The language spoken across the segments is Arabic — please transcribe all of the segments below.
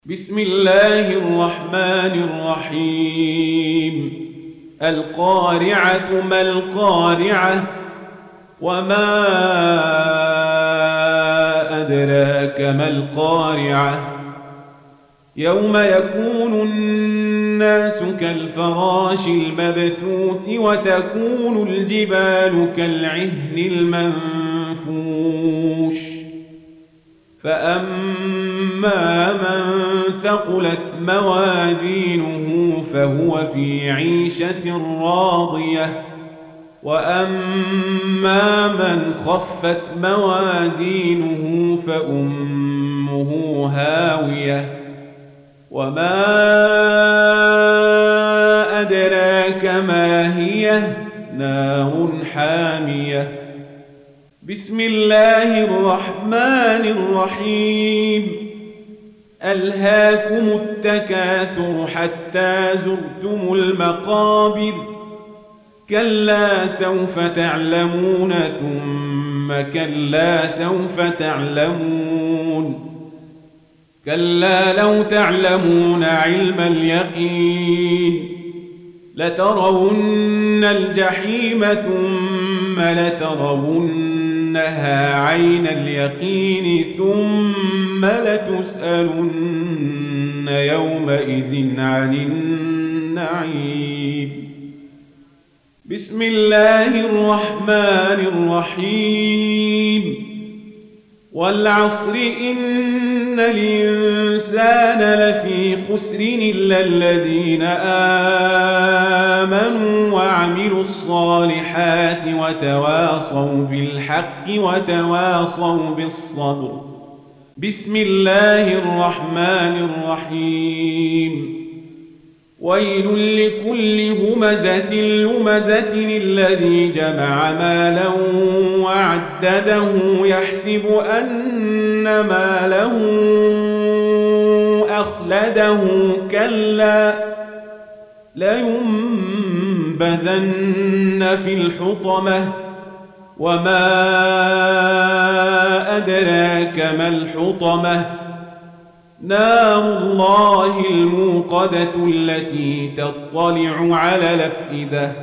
بسم الله الرحمن الرحيم القارعة ما القارعة وما أدراك ما القارعة يوم يكون الناس كالفراش المبثوث وتكون الجبال كالعهن المنفوش فأما من ثقلت موازينه فهو في عيشة راضية وأما من خفت موازينه فأمه هاوية وما أدراك ما هي نار حامية بسم الله الرحمن الرحيم ألهاكم التكاثر حتى زرتم المقابر كلا سوف تعلمون ثم كلا سوف تعلمون كلا لو تعلمون علم اليقين لترون الجحيم ثم لترونها عين اليقين ثم لتسألن يومئذ عن النعيم بسم الله الرحمن الرحيم والعصر إن الإنسان لفي خسر إلا الذين آمنوا وعملوا الصالحات وتواصوا بالحق وتواصوا بالصبر بسم الله الرحمن الرحيم ويل لكل همزة لمزة الذي جمع مالا وعدده يحسب أن ماله أخلده كلا لينبذن في الحطمة وما أدراك ما الحطمة نار الله الموقدة التي تطلع على الأفئدة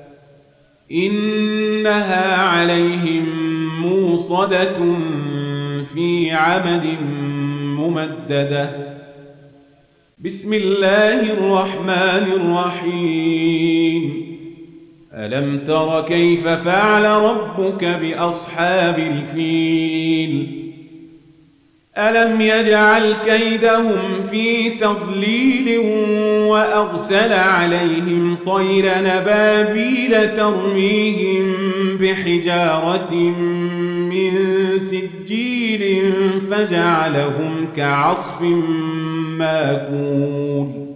إنها عليهم موصدة في عمد ممددة بسم الله الرحمن الرحيم ألم تر كيف فعل ربك بأصحاب الفيل ألم يجعل كيدهم في تضليل وأرسل عليهم طير نبابيل ترميهم بحجارة من سجيل فجعلهم كعصف ماكول